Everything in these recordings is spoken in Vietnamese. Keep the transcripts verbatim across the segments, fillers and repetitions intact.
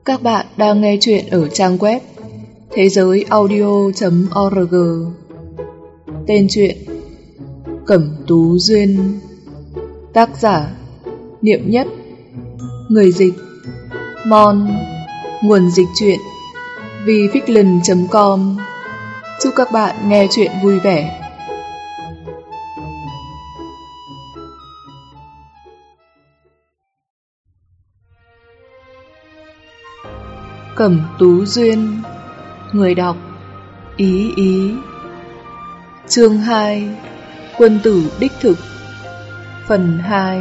Các bạn đang nghe chuyện ở trang web thế giới audio chấm org. Tên truyện Cẩm Tú Duyên. Tác giả Niệm Nhất. Người dịch Mon. Nguồn dịch truyện vifiction chấm com. Chúc các bạn nghe chuyện vui vẻ. Cẩm Tú Duyên. Người đọc Ý Ý. Chương hai. Quân tử đích thực. Phần hai.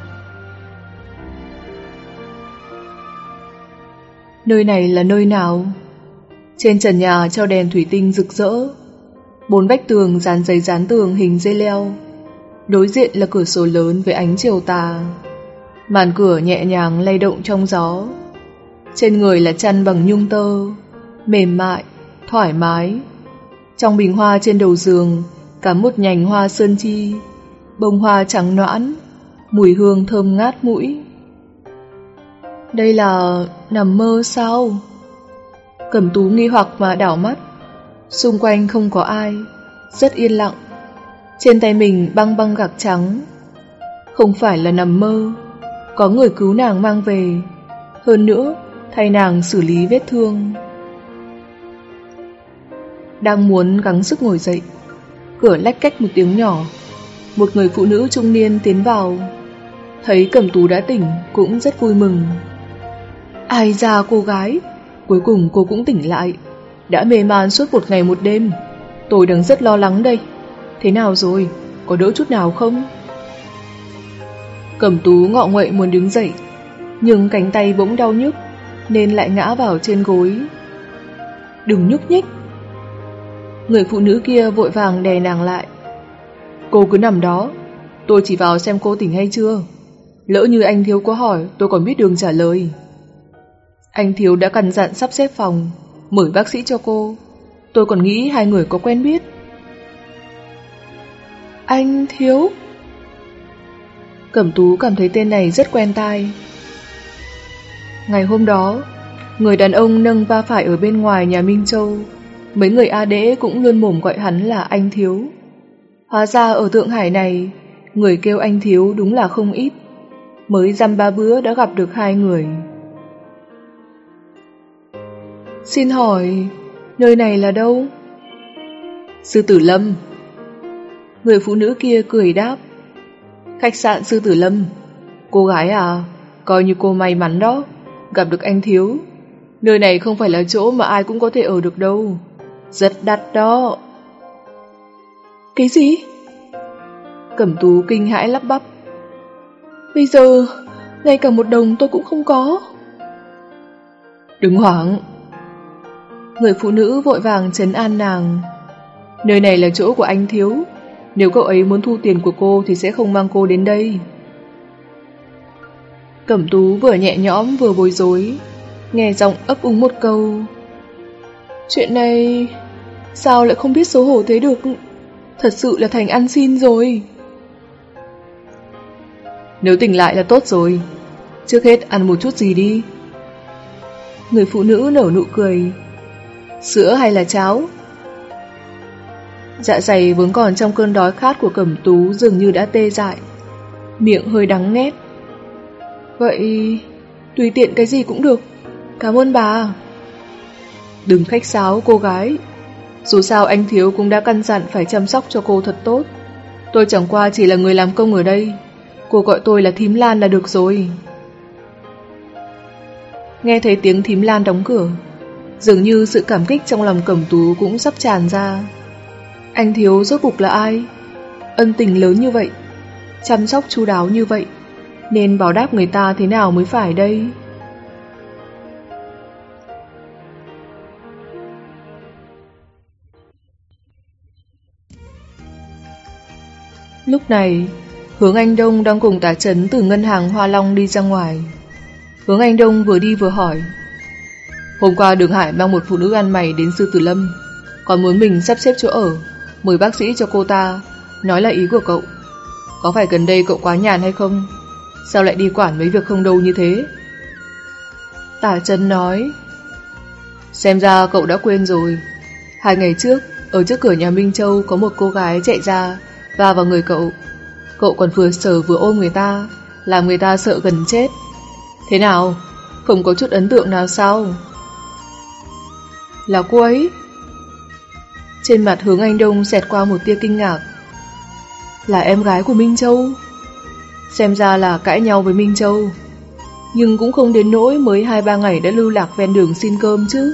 Nơi này là nơi nào? Trên trần nhà treo đèn thủy tinh rực rỡ, bốn vách tường dán giấy dán tường hình dây leo. Đối diện là cửa sổ lớn với ánh chiều tà. Màn cửa nhẹ nhàng lay động trong gió. Trên người là chăn bằng nhung tơ, mềm mại, thoải mái. Trong bình hoa trên đầu giường cắm một nhành hoa sơn chi, bông hoa trắng nõn, mùi hương thơm ngát mũi. Đây là nằm mơ sao? Cẩm Tú nghi hoặc mà đảo mắt. Xung quanh không có ai, rất yên lặng. Trên tay mình băng băng gạc trắng. Không phải là nằm mơ, có người cứu nàng mang về, hơn nữa thay nàng xử lý vết thương. Đang muốn gắng sức ngồi dậy, cửa lách cách một tiếng nhỏ. Một người phụ nữ trung niên tiến vào. Thấy Cẩm Tú đã tỉnh cũng rất vui mừng. Ai da cô gái, cuối cùng cô cũng tỉnh lại. Đã mê man suốt một ngày một đêm. Tôi đang rất lo lắng đây. Thế nào rồi, có đỡ chút nào không? Cẩm Tú ngọ nguậy muốn đứng dậy, nhưng cánh tay bỗng đau nhức nên lại ngã vào trên gối. Đừng nhúc nhích. Người phụ nữ kia vội vàng đè nàng lại. Cô cứ nằm đó, tôi chỉ vào xem cô tỉnh hay chưa. Lỡ như anh Thiếu có hỏi, tôi còn biết đường trả lời. Anh Thiếu đã căn dặn sắp xếp phòng, mời bác sĩ cho cô. Tôi còn nghĩ hai người có quen biết. Anh Thiếu? Cẩm Tú cảm thấy tên này rất quen tai. Ngày hôm đó, người đàn ông nâng va phải ở bên ngoài nhà Minh Châu, mấy người A Đễ cũng luôn mồm gọi hắn là anh Thiếu. Hóa ra ở Thượng Hải này, người kêu anh Thiếu đúng là không ít. Mới dăm ba bữa đã gặp được hai người. Xin hỏi, nơi này là đâu? Sư Tử Lâm. Người phụ nữ kia cười đáp. Khách sạn Sư Tử Lâm. Cô gái à, coi như cô may mắn đó, gặp được anh Thiếu. Nơi này không phải là chỗ mà ai cũng có thể ở được đâu. Rất đắt đó. Cái gì? Cẩm Tú kinh hãi lắp bắp. Bây giờ, ngay cả một đồng tôi cũng không có. Đừng hoảng. Người phụ nữ vội vàng trấn an nàng. Nơi này là chỗ của anh Thiếu. Nếu cậu ấy muốn thu tiền của cô thì sẽ không mang cô đến đây. Cẩm Tú vừa nhẹ nhõm vừa bối rối, nghe giọng ấp úng một câu. Chuyện này sao lại không biết xấu hổ thế được? Thật sự là thành ăn xin rồi. Nếu tỉnh lại là tốt rồi. Trước hết ăn một chút gì đi. Người phụ nữ nở nụ cười. Sữa hay là cháo? Dạ dày vốn còn trong cơn đói khát của Cẩm Tú dường như đã tê dại, miệng hơi đắng nghét. Vậy tùy tiện cái gì cũng được, cảm ơn bà. Đừng khách sáo cô gái. Dù sao anh Thiếu cũng đã căn dặn phải chăm sóc cho cô thật tốt. Tôi chẳng qua chỉ là người làm công ở đây. Cô gọi tôi là Thím Lan là được rồi. Nghe thấy tiếng Thím Lan đóng cửa, dường như sự cảm kích trong lòng Cẩm Tú cũng sắp tràn ra. Anh Thiếu rốt cuộc là ai? Ân tình lớn như vậy, chăm sóc chu đáo như vậy, nên báo đáp người ta thế nào mới phải đây? Lúc này, Hướng Anh Đông đang cùng Tả Trấn từ ngân hàng Hoa Long đi ra ngoài. Hướng Anh Đông vừa đi vừa hỏi. Hôm qua Đường Hải mang một phụ nữ ăn mày đến Sư Tử Lâm, còn muốn mình sắp xếp chỗ ở, mời bác sĩ cho cô ta, nói là ý của cậu. Có phải gần đây cậu quá nhàn hay không? Sao lại đi quản mấy việc không đâu như thế? Tả Trấn nói, xem ra cậu đã quên rồi. Hai ngày trước, ở trước cửa nhà Minh Châu có một cô gái chạy ra va vào người cậu. Cậu còn vừa sờ vừa ôm người ta, làm người ta sợ gần chết. Thế nào? Không có chút ấn tượng nào sao? Là cô ấy? Trên mặt Hướng Anh Đông xẹt qua một tia kinh ngạc. Là em gái của Minh Châu? Xem ra là cãi nhau với Minh Châu, nhưng cũng không đến nỗi mới hai ba ngày đã lưu lạc ven đường xin cơm chứ.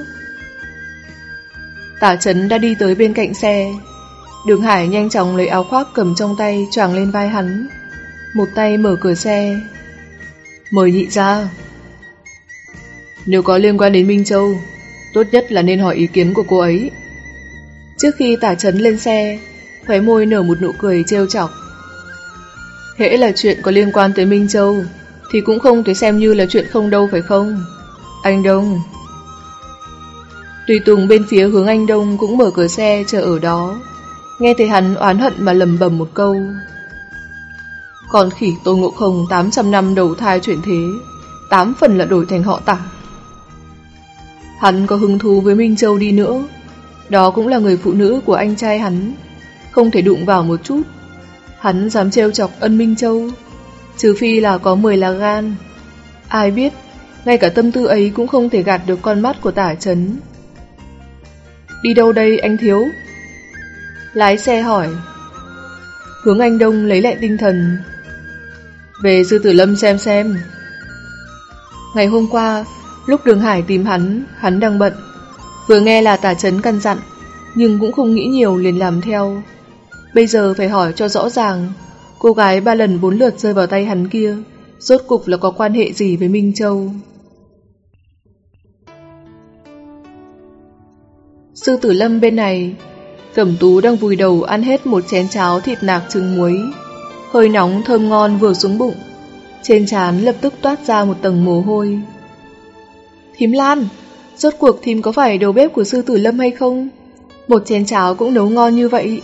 Tả Trấn đã đi tới bên cạnh xe. Đường Hải nhanh chóng lấy áo khoác cầm trong tay choàng lên vai hắn, một tay mở cửa xe. Mời nhị ra. Nếu có liên quan đến Minh Châu, tốt nhất là nên hỏi ý kiến của cô ấy. Trước khi Tả Trấn lên xe, khóe môi nở một nụ cười trêu chọc. Hễ là chuyện có liên quan tới Minh Châu thì cũng không thể xem như là chuyện không đâu phải không, anh Đông? Tùy tùng bên phía Hướng Anh Đông cũng mở cửa xe chờ ở đó, nghe thấy hắn oán hận mà lầm bầm một câu. Còn khỉ Tôn Ngộ Không tám trăm năm đầu thai chuyển thế, tám phần là đổi thành họ Tả. Hắn có hứng thú với Minh Châu đi nữa, đó cũng là người phụ nữ của anh trai hắn, không thể đụng vào một chút. Hắn dám trêu chọc ân Minh Châu, trừ phi là có mười lá gan. Ai biết, ngay cả tâm tư ấy cũng không thể gạt được con mắt của Tả Trấn. Đi đâu đây anh thiếu? Lái xe hỏi. Hướng Anh Đông lấy lại tinh thần. Về Sư Tử Lâm xem xem. Ngày hôm qua, lúc Đường Hải tìm hắn, hắn đang bận. Vừa nghe là Tả Trấn căn dặn, nhưng cũng không nghĩ nhiều liền làm theo. Bây giờ phải hỏi cho rõ ràng, cô gái ba lần bốn lượt rơi vào tay hắn kia, rốt cục là có quan hệ gì với Minh Châu? Sư Tử Lâm bên này, Cẩm Tú đang vùi đầu ăn hết một chén cháo thịt nạc trứng muối. Hơi nóng thơm ngon vừa xuống bụng, trên trán lập tức toát ra một tầng mồ hôi. Thím Lan, rốt cuộc thím có phải đầu bếp của Sư Tử Lâm hay không? Một chén cháo cũng nấu ngon như vậy.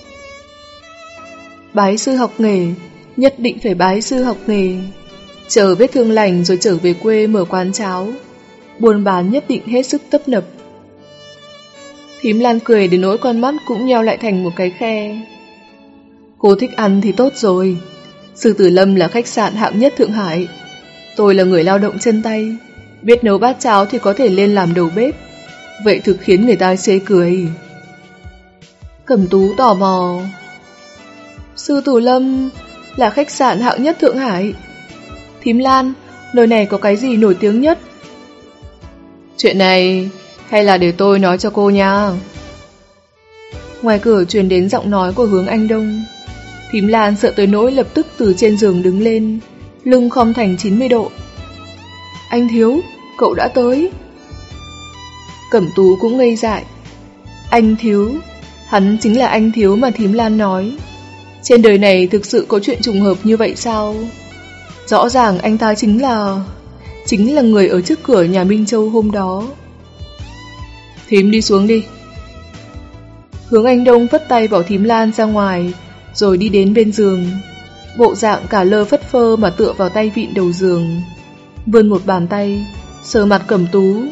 Bái sư học nghề, nhất định phải bái sư học nghề. Chờ vết thương lành rồi trở về quê mở quán cháo, buôn bán nhất định hết sức tấp nập. Thím Lan cười đến nỗi con mắt cũng nheo lại thành một cái khe. Cô thích ăn thì tốt rồi. Sư Tử Lâm là khách sạn hạng nhất Thượng Hải. Tôi là người lao động chân tay, biết nấu bát cháo thì có thể lên làm đầu bếp. Vậy thực khiến người ta chê cười. Cẩm Tú tò mò. Sư Tử Lâm là khách sạn hạng nhất Thượng Hải. Thím Lan, nơi này có cái gì nổi tiếng nhất? Chuyện này hay là để tôi nói cho cô nha. Ngoài cửa truyền đến giọng nói của Hướng Anh Đông. Thím Lan sợ tới nỗi lập tức từ trên giường đứng lên, lưng khom thành chín mươi độ. Anh Thiếu, cậu đã tới. Cẩm Tú cũng ngây dại. Anh Thiếu, hắn chính là anh Thiếu mà thím Lan nói. Trên đời này thực sự có chuyện trùng hợp như vậy sao? Rõ ràng anh ta chính là Chính là người ở trước cửa nhà Minh Châu hôm đó. Thím đi xuống đi. Hướng Anh Đông phất tay bảo thím Lan ra ngoài, rồi đi đến bên giường, bộ dạng cả lơ phất phơ mà tựa vào tay vịn đầu giường, vươn một bàn tay sờ mặt Cẩm Tú.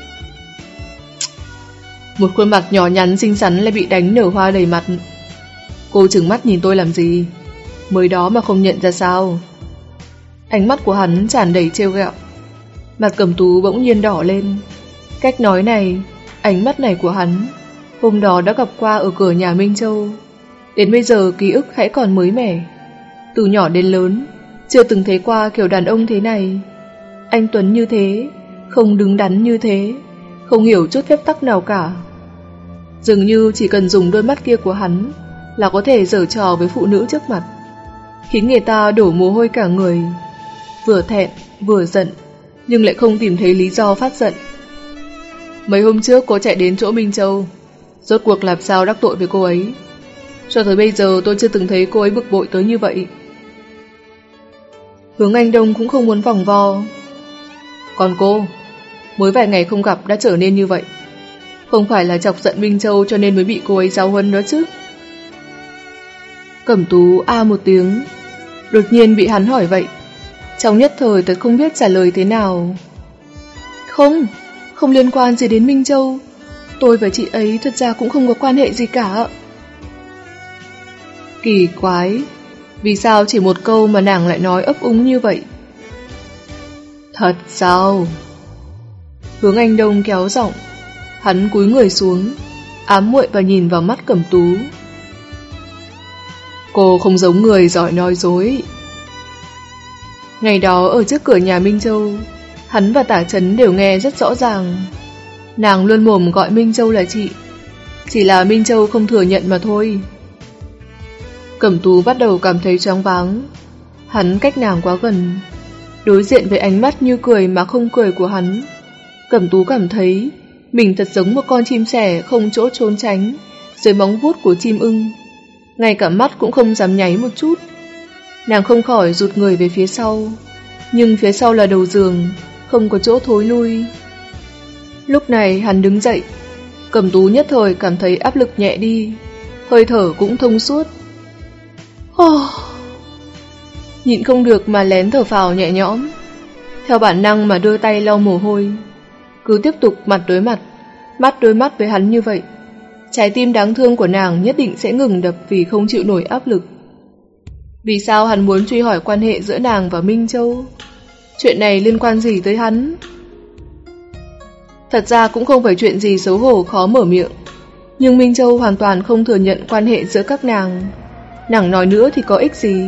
Một khuôn mặt nhỏ nhắn xinh xắn lại bị đánh nở hoa đầy mặt. Cô trừng mắt nhìn tôi làm gì? Mới đó mà không nhận ra sao? Ánh mắt của hắn tràn đầy trêu ghẹo. Mặt Cẩm Tú bỗng nhiên đỏ lên. Cách nói này, ánh mắt này của hắn, hôm đó đã gặp qua ở cửa nhà Minh Châu. Đến bây giờ ký ức hãy còn mới mẻ. Từ nhỏ đến lớn, chưa từng thấy qua kiểu đàn ông thế này. Anh tuấn như thế, không đứng đắn như thế, không hiểu chút phép tắc nào cả. Dường như chỉ cần dùng đôi mắt kia của hắn là có thể giở trò với phụ nữ trước mặt, khiến người ta đổ mồ hôi cả người, vừa thẹn vừa giận, nhưng lại không tìm thấy lý do phát giận. Mấy hôm trước cô chạy đến chỗ Minh Châu, rốt cuộc làm sao đắc tội với cô ấy? Cho tới bây giờ tôi chưa từng thấy cô ấy bực bội tới như vậy. Hướng Anh Đông cũng không muốn vòng vo. Còn cô, mới vài ngày không gặp đã trở nên như vậy, không phải là chọc giận Minh Châu cho nên mới bị cô ấy giáo huấn đó chứ? Cẩm Tú a một tiếng, đột nhiên bị hắn hỏi vậy, trong nhất thời thật không biết trả lời thế nào. Không, không liên quan gì đến Minh Châu. Tôi và chị ấy thật ra cũng không có quan hệ gì cả. Kỳ quái, vì sao chỉ một câu mà nàng lại nói ấp úng như vậy? Thật sao? Hướng Anh Đông kéo giọng, hắn cúi người xuống, ám muội và nhìn vào mắt Cẩm Tú. Cô không giống người giỏi nói dối. Ngày đó ở trước cửa nhà Minh Châu, hắn và Tả Chấn đều nghe rất rõ ràng. Nàng luôn mồm gọi Minh Châu là chị, chỉ là Minh Châu không thừa nhận mà thôi. Cẩm Tú bắt đầu cảm thấy choáng váng. Hắn cách nàng quá gần, đối diện với ánh mắt như cười mà không cười của hắn. Cẩm Tú cảm thấy mình thật giống một con chim sẻ không chỗ trốn tránh dưới móng vuốt của chim ưng, ngay cả mắt cũng không dám nháy một chút. Nàng không khỏi rụt người về phía sau, nhưng phía sau là đầu giường, không có chỗ thối lui. Lúc này hắn đứng dậy, Cẩm Tú nhất thời cảm thấy áp lực nhẹ đi, hơi thở cũng thông suốt. Oh. Nhịn không được mà lén thở phào nhẹ nhõm, theo bản năng mà đưa tay lau mồ hôi. Cứ tiếp tục mặt đối mặt, mắt đối mắt với hắn như vậy, trái tim đáng thương của nàng nhất định sẽ ngừng đập vì không chịu nổi áp lực. Vì sao hắn muốn truy hỏi quan hệ giữa nàng và Minh Châu? Chuyện này liên quan gì tới hắn? Thật ra cũng không phải chuyện gì xấu hổ khó mở miệng, nhưng Minh Châu hoàn toàn không thừa nhận quan hệ giữa các nàng. Nàng nói nữa thì có ích gì?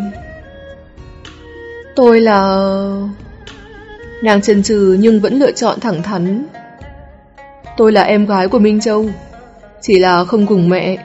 Tôi là... Nàng chần chừ nhưng vẫn lựa chọn thẳng thắn. Tôi là em gái của Minh Châu, chỉ là không cùng mẹ.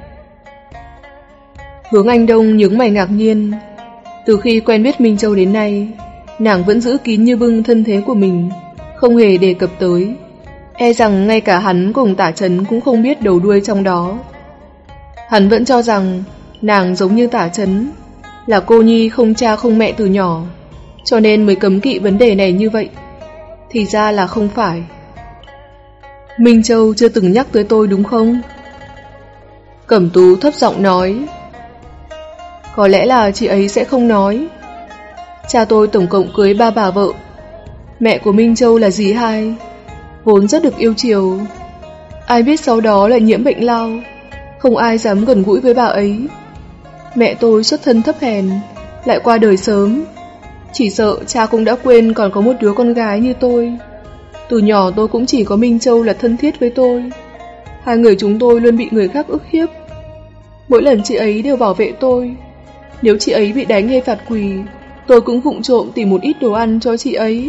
Hướng Anh Đông nhướng mày ngạc nhiên. Từ khi quen biết Minh Châu đến nay, nàng vẫn giữ kín như bưng thân thế của mình, không hề đề cập tới. E rằng ngay cả hắn cùng Tả Chấn cũng không biết đầu đuôi trong đó. Hắn vẫn cho rằng nàng giống như Tả Chấn, là cô nhi không cha không mẹ từ nhỏ, cho nên mới cấm kỵ vấn đề này như vậy. Thì ra là không phải. Minh Châu chưa từng nhắc tới tôi đúng không? Cẩm Tú thấp giọng nói. Có lẽ là chị ấy sẽ không nói. Cha tôi tổng cộng cưới ba bà vợ. Mẹ của Minh Châu là dì hai, vốn rất được yêu chiều. Ai biết sau đó lại nhiễm bệnh lao, không ai dám gần gũi với bà ấy. Mẹ tôi xuất thân thấp hèn, lại qua đời sớm. Chỉ sợ cha cũng đã quên còn có một đứa con gái như tôi. Từ nhỏ tôi cũng chỉ có Minh Châu là thân thiết với tôi. Hai người chúng tôi luôn bị người khác ức hiếp. Mỗi lần chị ấy đều bảo vệ tôi. Nếu chị ấy bị đánh hay phạt quỳ, tôi cũng vụng trộm tìm một ít đồ ăn cho chị ấy.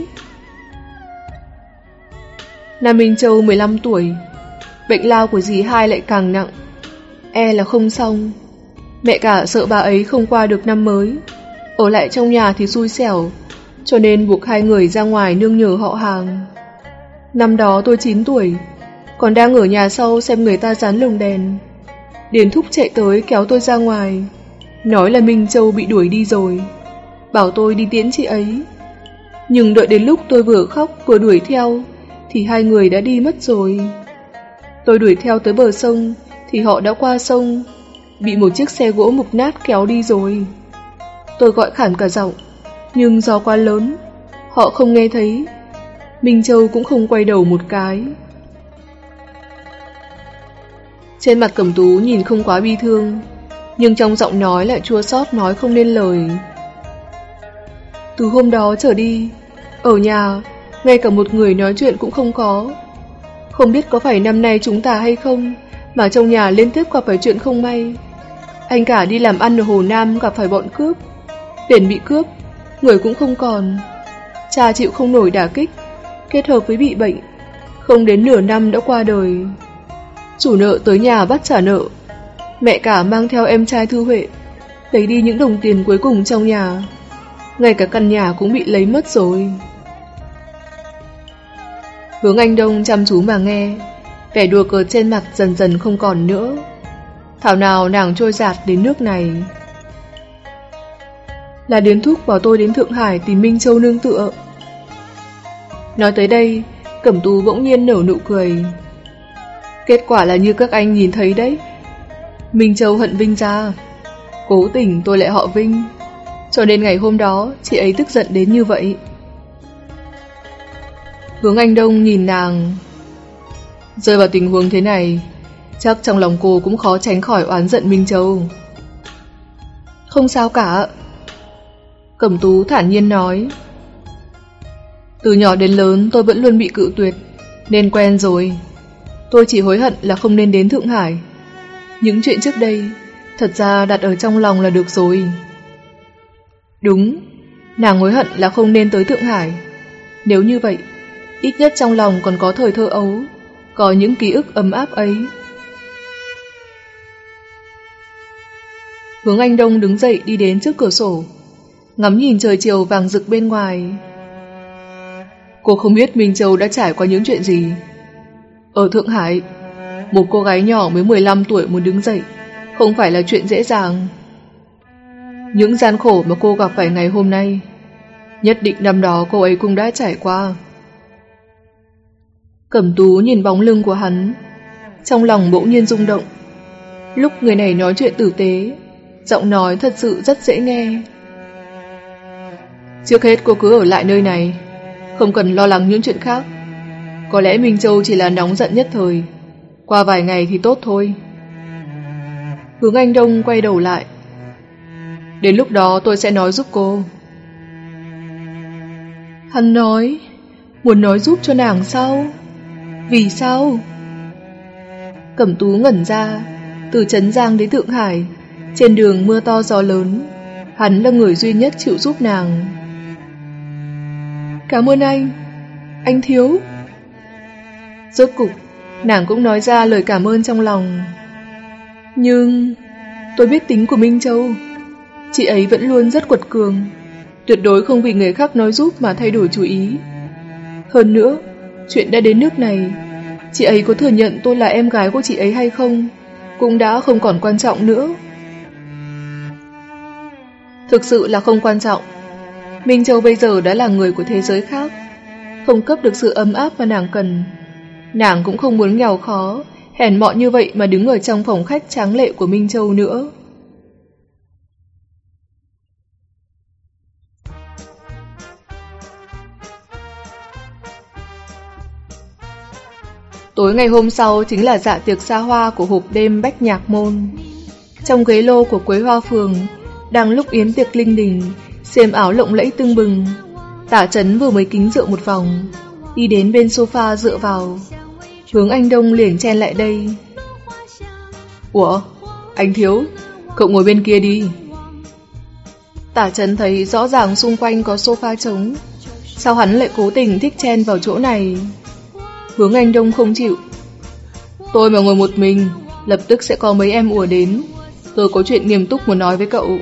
Nam Minh Châu mười lăm tuổi, bệnh lao của dì hai lại càng nặng, e là không xong. Mẹ cả sợ bà ấy không qua được năm mới, ở lại trong nhà thì xui xẻo, cho nên buộc hai người ra ngoài nương nhờ họ hàng. Năm đó tôi chín tuổi, còn đang ở nhà sau xem người ta dán lồng đèn. Điền Thúc chạy tới kéo tôi ra ngoài, nói là Minh Châu bị đuổi đi rồi, bảo tôi đi tiễn chị ấy. Nhưng đợi đến lúc tôi vừa khóc vừa đuổi theo thì hai người đã đi mất rồi. Tôi đuổi theo tới bờ sông thì họ đã qua sông, bị một chiếc xe gỗ mục nát kéo đi rồi. Tôi gọi khản cả giọng, nhưng gió quá lớn, họ không nghe thấy. Minh Châu cũng không quay đầu một cái. Trên mặt Cẩm Tú nhìn không quá bi thương, nhưng trong giọng nói lại chua xót nói không nên lời. Từ hôm đó trở đi, ở nhà ngay cả một người nói chuyện cũng không có. Không biết có phải năm nay chúng ta hay không mà trong nhà liên tiếp gặp phải chuyện không may. Anh cả đi làm ăn ở Hồ Nam gặp phải bọn cướp, tiền bị cướp, người cũng không còn. Cha chịu không nổi đả kích, kết hợp với bị bệnh, không đến nửa năm đã qua đời. Chủ nợ tới nhà bắt trả nợ. Mẹ cả mang theo em trai Thư Huệ, lấy đi những đồng tiền cuối cùng trong nhà. Ngay cả căn nhà cũng bị lấy mất rồi. Hướng Anh Đông chăm chú mà nghe, vẻ đùa cợt trên mặt dần dần không còn nữa. Thảo nào nàng trôi dạt đến nước này. Là Điền Thúc bảo tôi đến Thượng Hải tìm Minh Châu nương tựa. Nói tới đây, Cẩm Tú bỗng nhiên nở nụ cười. Kết quả là như các anh nhìn thấy đấy. Minh Châu hận Vinh gia, cố tình tôi lại họ Vinh, cho nên ngày hôm đó chị ấy tức giận đến như vậy. Hướng Anh Đông nhìn nàng. Rơi vào tình huống thế này, chắc trong lòng cô cũng khó tránh khỏi oán giận Minh Châu. Không sao cả. Cẩm Tú thản nhiên nói. Từ nhỏ đến lớn tôi vẫn luôn bị cự tuyệt, nên quen rồi. Tôi chỉ hối hận là không nên đến Thượng Hải. Những chuyện trước đây thật ra đặt ở trong lòng là được rồi. Đúng, nàng hối hận là không nên tới Thượng Hải. Nếu như vậy, ít nhất trong lòng còn có thời thơ ấu, có những ký ức ấm áp ấy. Hướng Anh Đông đứng dậy đi đến trước cửa sổ, ngắm nhìn trời chiều vàng rực bên ngoài. Cô không biết Minh Châu đã trải qua những chuyện gì. Ở Thượng Hải, một cô gái nhỏ mới mười lăm tuổi muốn đứng dậy không phải là chuyện dễ dàng. Những gian khổ mà cô gặp phải ngày hôm nay, nhất định năm đó cô ấy cũng đã trải qua. Cẩm Tú nhìn bóng lưng của hắn, trong lòng bỗng nhiên rung động. Lúc người này nói chuyện tử tế, giọng nói thật sự rất dễ nghe. Trước hết cô cứ ở lại nơi này, không cần lo lắng những chuyện khác. Có lẽ Minh Châu chỉ là nóng giận nhất thời, qua vài ngày thì tốt thôi. Hướng Anh Đông quay đầu lại. Đến lúc đó tôi sẽ nói giúp cô. Hắn nói, muốn nói giúp cho nàng sao? Vì sao? Cẩm Tú ngẩn ra. Từ Trấn Giang đến Thượng Hải, trên đường mưa to gió lớn, hắn là người duy nhất chịu giúp nàng. Cảm ơn anh, anh Thiếu. Rốt cục, nàng cũng nói ra lời cảm ơn trong lòng. Nhưng tôi biết tính của Minh Châu, chị ấy vẫn luôn rất quật cường, tuyệt đối không vì người khác nói giúp mà thay đổi chủ ý. Hơn nữa, chuyện đã đến nước này, chị ấy có thừa nhận tôi là em gái của chị ấy hay không cũng đã không còn quan trọng nữa. Thực sự là không quan trọng. Minh Châu bây giờ đã là người của thế giới khác, không cấp được sự ấm áp mà nàng cần. Nàng cũng không muốn nghèo khó, hèn mọn như vậy mà đứng ở trong phòng khách tráng lệ của Minh Châu nữa. Tối ngày hôm sau chính là dạ tiệc xa hoa của hộp đêm Bách Nhạc Môn. Trong ghế lô của Quế Hoa Phường, đang lúc yến tiệc linh đình, xiêm áo lộng lẫy tưng bừng, Tả Trấn vừa mới kính rượu một vòng, đi đến bên sofa dựa vào. Hướng Anh Đông liền chen lại đây. Ủa, anh Thiếu, cậu ngồi bên kia đi. Tả Trấn thấy rõ ràng xung quanh có sofa trống, sao hắn lại cố tình thích chen vào chỗ này? Hướng Anh Đông không chịu. Tôi mà ngồi một mình, lập tức sẽ có mấy em ùa đến. Tôi có chuyện nghiêm túc muốn nói với cậu.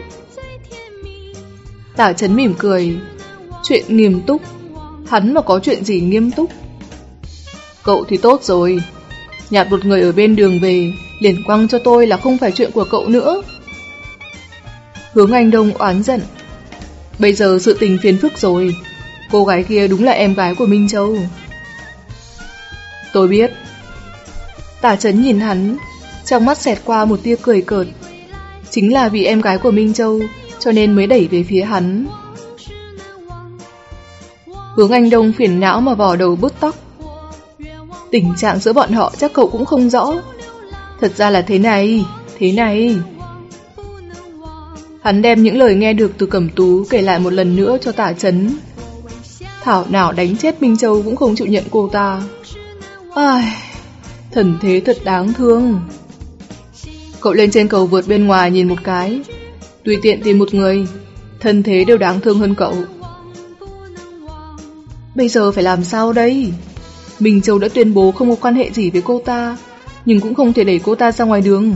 Tả Trấn mỉm cười. Chuyện nghiêm túc? Hắn mà có chuyện gì nghiêm túc? Cậu thì tốt rồi, nhặt một người ở bên đường về, liền quăng cho tôi là không phải chuyện của cậu nữa. Hướng Anh Đông oán giận. Bây giờ sự tình phiền phức rồi, cô gái kia đúng là em gái của Minh Châu. Tôi biết. Tả Trấn nhìn hắn, trong mắt xẹt qua một tia cười cợt. Chính là vì em gái của Minh Châu, cho nên mới đẩy về phía hắn. Hướng Anh Đông phiền não mà vò đầu bứt tóc. Tình trạng giữa bọn họ chắc cậu cũng không rõ. Thật ra là thế này, thế này. Hắn đem những lời nghe được từ Cẩm Tú kể lại một lần nữa cho Tả Trấn. Thảo nào đánh chết Minh Châu cũng không chịu nhận cô ta. Ai, thần thế thật đáng thương. Cậu lên trên cầu vượt bên ngoài nhìn một cái, tùy tiện tìm một người, thân thế đều đáng thương hơn cậu. Bây giờ phải làm sao đây? Minh Châu đã tuyên bố không có quan hệ gì với cô ta, nhưng cũng không thể đẩy cô ta ra ngoài đường.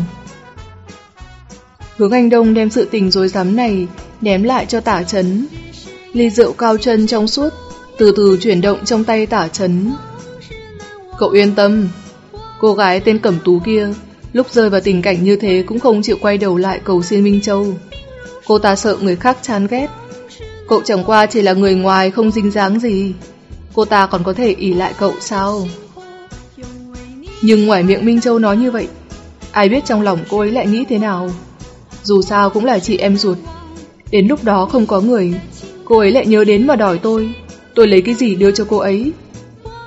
Hướng Anh Đông đem sự tình rối rắm này ném lại cho Tả Trấn. Ly rượu cao chân trong suốt từ từ chuyển động trong tay Tả Trấn. Cậu yên tâm, cô gái tên Cẩm Tú kia lúc rơi vào tình cảnh như thế cũng không chịu quay đầu lại cầu xin Minh Châu. Cô ta sợ người khác chán ghét. Cậu chẳng qua chỉ là người ngoài không dính dáng gì, cô ta còn có thể ỷ lại cậu sao? Nhưng ngoài miệng Minh Châu nói như vậy, ai biết trong lòng cô ấy lại nghĩ thế nào? Dù sao cũng là chị em ruột. Đến lúc đó không có người, cô ấy lại nhớ đến mà đòi tôi. Tôi lấy cái gì đưa cho cô ấy?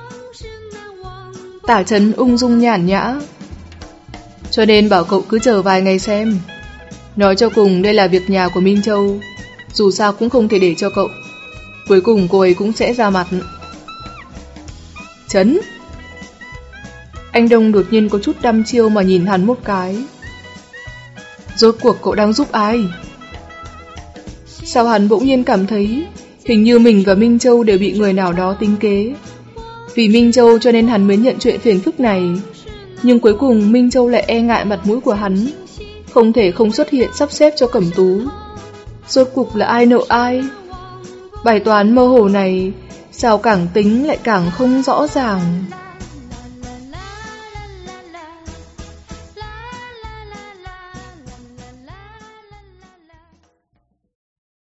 Tả Trấn ung dung nhàn nhã. Cho nên bảo cậu cứ chờ vài ngày xem. Nói cho cùng đây là việc nhà của Minh Châu, dù sao cũng không thể để cho cậu. Cuối cùng cô ấy cũng sẽ ra mặt. Trấn. Anh Đông đột nhiên có chút đăm chiêu mà nhìn hắn một cái. Rốt cuộc cậu đang giúp ai? Sao hắn bỗng nhiên cảm thấy hình như mình và Minh Châu đều bị người nào đó tính kế. Vì Minh Châu cho nên hắn mới nhận chuyện phiền phức này. Nhưng cuối cùng Minh Châu lại e ngại mặt mũi của hắn, không thể không xuất hiện sắp xếp cho Cẩm Tú. Rốt cuộc là ai nợ ai? Bài toán mơ hồ này sao càng tính lại càng không rõ ràng.